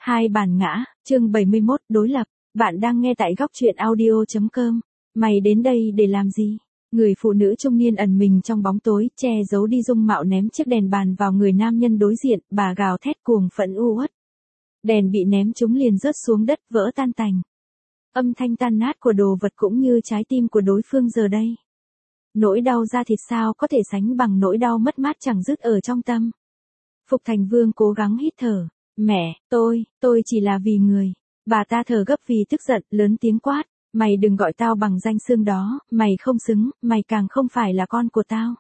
Hai bản ngã, chương 71, đối lập. Bạn đang nghe tại góc truyện audio.com. Mày đến đây để làm gì? Người phụ nữ trung niên ẩn mình trong bóng tối, che giấu đi dung mạo ném chiếc đèn bàn vào người nam nhân đối diện, bà gào thét cuồng phẫn u uất. Đèn bị ném trúng liền rớt xuống đất vỡ tan tành. Âm thanh tan nát của đồ vật cũng như trái tim của đối phương giờ đây. Nỗi đau da thịt sao có thể sánh bằng nỗi đau mất mát chẳng dứt ở trong tâm. Phục Thành Vương cố gắng hít thở. Mẹ, tôi chỉ là vì người. Bà ta thở gấp vì tức giận, lớn tiếng quát. Mày đừng gọi tao bằng danh xưng đó, mày không xứng, mày càng không phải là con của tao.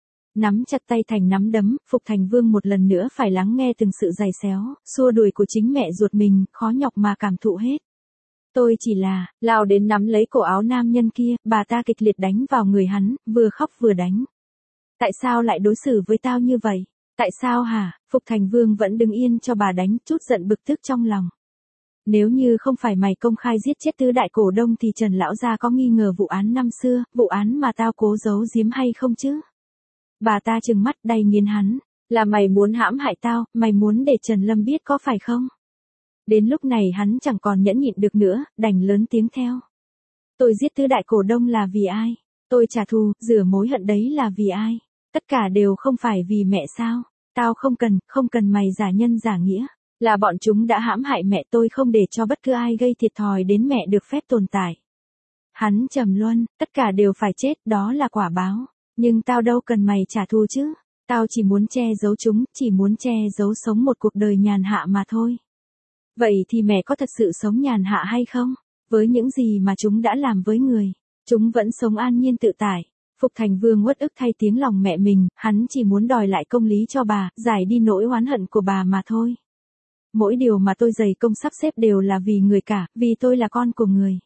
Nắm chặt tay thành nắm đấm, Phục Thành Vương một lần nữa phải lắng nghe từng sự giày xéo, xua đuổi của chính mẹ ruột mình, khó nhọc mà cảm thụ hết. Tôi chỉ là, lao đến nắm lấy cổ áo nam nhân kia, bà ta kịch liệt đánh vào người hắn, vừa khóc vừa đánh. Tại sao lại đối xử với tao như vậy? Tại sao hả? Phục Thành Vương vẫn đứng yên cho bà đánh, chút giận bực tức trong lòng. Nếu như không phải mày công khai giết chết tứ đại cổ đông thì Trần lão gia có nghi ngờ vụ án năm xưa, vụ án mà tao cố giấu giếm hay không chứ? Bà ta trừng mắt đầy nghiến hắn, là mày muốn hãm hại tao, mày muốn để Trần Lâm biết có phải không? Đến lúc này hắn chẳng còn nhẫn nhịn được nữa, đành lớn tiếng theo. Tôi giết tứ đại cổ đông là vì ai? Tôi trả thù, rửa mối hận đấy là vì ai? Tất cả đều không phải vì mẹ sao? Tao không cần mày giả nhân giả nghĩa. Là bọn chúng đã hãm hại mẹ tôi, không để cho bất cứ ai gây thiệt thòi đến mẹ được phép tồn tại. Hắn trầm luân, tất cả đều phải chết, đó là quả báo. Nhưng tao đâu cần mày trả thù chứ. Tao chỉ muốn che giấu chúng, chỉ muốn che giấu sống một cuộc đời nhàn hạ mà thôi. Vậy thì mẹ có thật sự sống nhàn hạ hay không? Với những gì mà chúng đã làm với người, chúng vẫn sống an nhiên tự tại. Phục Thành Vương uất ức thay tiếng lòng mẹ mình, hắn chỉ muốn đòi lại công lý cho bà, giải đi nỗi oán hận của bà mà thôi. Mỗi điều mà tôi dày công sắp xếp đều là vì người cả, vì tôi là con của người.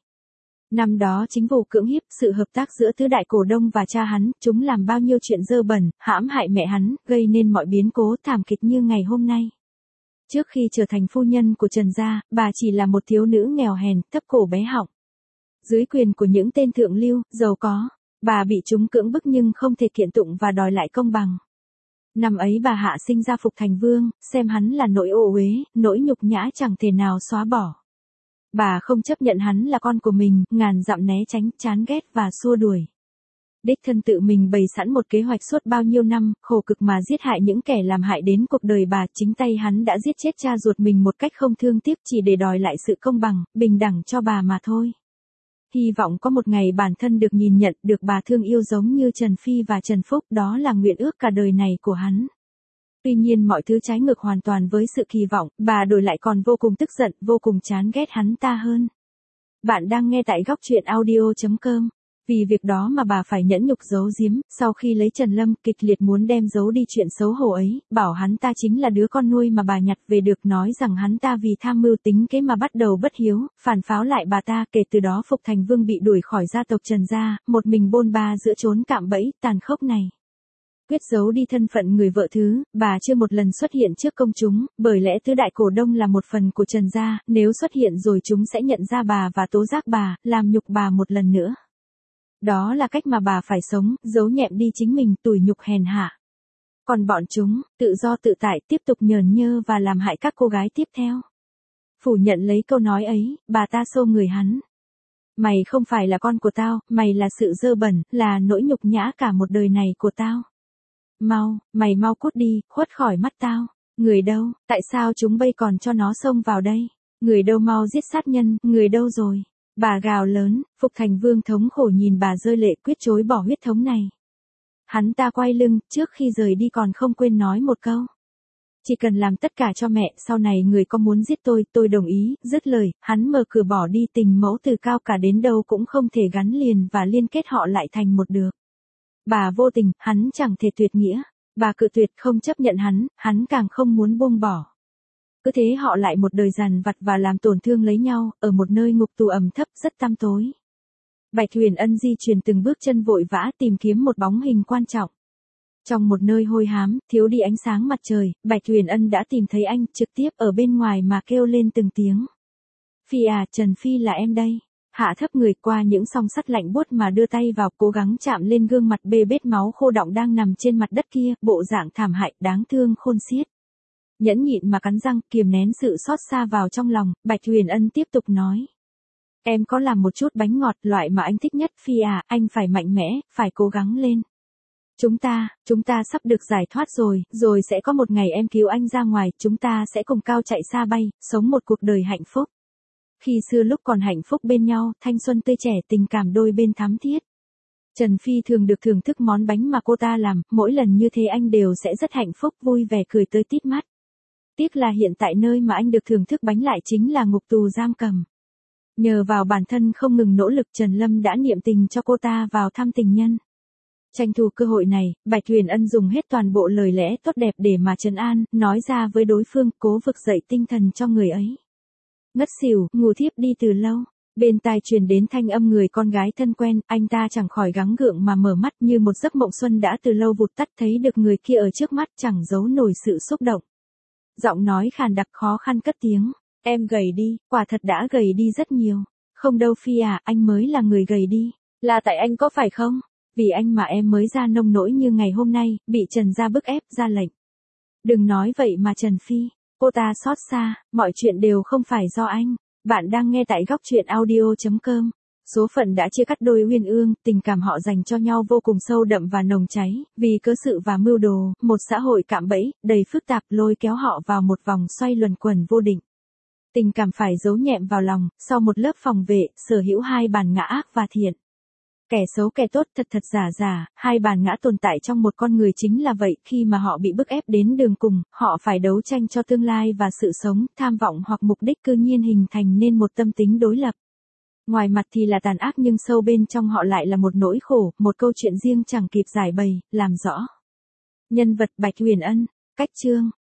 Năm đó chính vụ cưỡng hiếp, sự hợp tác giữa tứ đại cổ đông và cha hắn, chúng làm bao nhiêu chuyện dơ bẩn, hãm hại mẹ hắn, gây nên mọi biến cố thảm kịch như ngày hôm nay. Trước khi trở thành phu nhân của Trần gia, bà chỉ là một thiếu nữ nghèo hèn, thấp cổ bé họng. Dưới quyền của những tên thượng lưu, giàu có, bà bị chúng cưỡng bức nhưng không thể kiện tụng và đòi lại công bằng. Năm ấy bà hạ sinh ra Phục Thành Vương, xem hắn là nỗi ô uế, nỗi nhục nhã chẳng thể nào xóa bỏ. Bà không chấp nhận hắn là con của mình, ngàn dặm né tránh, chán ghét và xua đuổi. Đích thân tự mình bày sẵn một kế hoạch suốt bao nhiêu năm, khổ cực mà giết hại những kẻ làm hại đến cuộc đời bà. Chính tay hắn đã giết chết cha ruột mình một cách không thương tiếc, chỉ để đòi lại sự công bằng, bình đẳng cho bà mà thôi. Hy vọng có một ngày bản thân được nhìn nhận, được bà thương yêu giống như Trần Phi và Trần Phúc, đó là nguyện ước cả đời này của hắn. Tuy nhiên mọi thứ trái ngược hoàn toàn với sự kỳ vọng, bà đổi lại còn vô cùng tức giận, vô cùng chán ghét hắn ta hơn. Bạn đang nghe tại góc truyện audio.com. Vì việc đó mà bà phải nhẫn nhục giấu giếm, sau khi lấy Trần Lâm, kịch liệt muốn đem giấu đi chuyện xấu hổ ấy, bảo hắn ta chính là đứa con nuôi mà bà nhặt về được, nói rằng hắn ta vì tham mưu tính kế mà bắt đầu bất hiếu, phản pháo lại bà ta. Kể từ đó Phục Thành Vương bị đuổi khỏi gia tộc Trần gia, một mình bôn ba giữa chốn cạm bẫy tàn khốc này. Quyết giấu đi thân phận người vợ thứ, bà chưa một lần xuất hiện trước công chúng, bởi lẽ tứ đại cổ đông là một phần của Trần gia, nếu xuất hiện rồi chúng sẽ nhận ra bà và tố giác bà, làm nhục bà một lần nữa. Đó là cách mà bà phải sống, giấu nhẹm đi chính mình, tủi nhục hèn hạ. Còn bọn chúng, tự do tự tại, tiếp tục nhởn nhơ và làm hại các cô gái tiếp theo. Phủ nhận lấy câu nói ấy, bà ta xô người hắn. Mày không phải là con của tao, mày là sự dơ bẩn, là nỗi nhục nhã cả một đời này của tao. Mày mau cút đi, khuất khỏi mắt tao. Người đâu, tại sao chúng bây còn cho nó xông vào đây? Người đâu, mau giết sát nhân, người đâu rồi? Bà gào lớn, Phục Thành Vương thống khổ nhìn bà rơi lệ, quyết chối bỏ huyết thống này. Hắn ta quay lưng, trước khi rời đi còn không quên nói một câu. Chỉ cần làm tất cả cho mẹ, sau này người có muốn giết tôi đồng ý. Dứt lời, hắn mở cửa bỏ đi. Tình mẫu từ cao cả đến đâu cũng không thể gắn liền và liên kết họ lại thành một được. Bà vô tình, hắn chẳng thể tuyệt nghĩa. Bà cự tuyệt, không chấp nhận hắn càng không muốn buông bỏ. Cứ thế họ lại một đời dằn vặt và làm tổn thương lấy nhau, ở một nơi ngục tù ẩm thấp rất tăm tối. Bạch Huyền Ân di chuyển từng bước chân vội vã tìm kiếm một bóng hình quan trọng. Trong một nơi hôi hám, thiếu đi ánh sáng mặt trời, Bạch Huyền Ân đã tìm thấy anh, trực tiếp ở bên ngoài mà kêu lên từng tiếng. Phi à, Trần Phi là em đây. Hạ thấp người qua những song sắt lạnh buốt mà đưa tay vào, cố gắng chạm lên gương mặt bê bết máu khô đọng đang nằm trên mặt đất kia, bộ dạng thảm hại, đáng thương khôn xiết. Nhẫn nhịn mà cắn răng, kiềm nén sự xót xa vào trong lòng, Bạch Huyền Ân tiếp tục nói. Em có làm một chút bánh ngọt, loại mà anh thích nhất Phi à, anh phải mạnh mẽ, phải cố gắng lên. Chúng ta sắp được giải thoát rồi sẽ có một ngày em cứu anh ra ngoài, chúng ta sẽ cùng cao chạy xa bay, sống một cuộc đời hạnh phúc. Khi xưa lúc còn hạnh phúc bên nhau, thanh xuân tươi trẻ, tình cảm đôi bên thắm thiết. Trần Phi thường được thưởng thức món bánh mà cô ta làm, mỗi lần như thế anh đều sẽ rất hạnh phúc, vui vẻ cười tới tít mắt. Tiếc là hiện tại nơi mà anh được thưởng thức bánh lại chính là ngục tù giam cầm. Nhờ vào bản thân không ngừng nỗ lực, Trần Lâm đã niệm tình cho cô ta vào thăm tình nhân. Tranh thủ cơ hội này, Bạch Huyền Ân dùng hết toàn bộ lời lẽ tốt đẹp để mà trấn an, nói ra với đối phương, cố vực dậy tinh thần cho người ấy. Ngất xỉu, ngủ thiếp đi từ lâu. Bên tai truyền đến thanh âm người con gái thân quen, anh ta chẳng khỏi gắng gượng mà mở mắt, như một giấc mộng xuân đã từ lâu vụt tắt, thấy được người kia ở trước mắt, chẳng giấu nổi sự xúc động. Giọng nói khàn đặc khó khăn cất tiếng, em gầy đi, quả thật đã gầy đi rất nhiều. Không đâu Phi à, anh mới là người gầy đi. Là tại anh có phải không? Vì anh mà em mới ra nông nỗi như ngày hôm nay, bị Trần gia bức ép ra lệnh. Đừng nói vậy mà Trần Phi. Cô ta xót xa, mọi chuyện đều không phải do anh. Bạn đang nghe tại góc truyện audio.com. Số phận đã chia cắt đôi uyên ương, tình cảm họ dành cho nhau vô cùng sâu đậm và nồng cháy, vì cớ sự và mưu đồ, một xã hội cạm bẫy, đầy phức tạp lôi kéo họ vào một vòng xoay luẩn quẩn vô định. Tình cảm phải giấu nhẹm vào lòng, sau một lớp phòng vệ, sở hữu hai bản ngã ác và thiện. Kẻ xấu kẻ tốt, thật thật giả giả, hai bản ngã tồn tại trong một con người chính là vậy, khi mà họ bị bức ép đến đường cùng, họ phải đấu tranh cho tương lai và sự sống, tham vọng hoặc mục đích cư nhiên hình thành nên một tâm tính đối lập. Ngoài mặt thì là tàn ác nhưng sâu bên trong họ lại là một nỗi khổ, một câu chuyện riêng chẳng kịp giải bày, làm rõ. Nhân vật Bạch Huyền Ân, cách chương.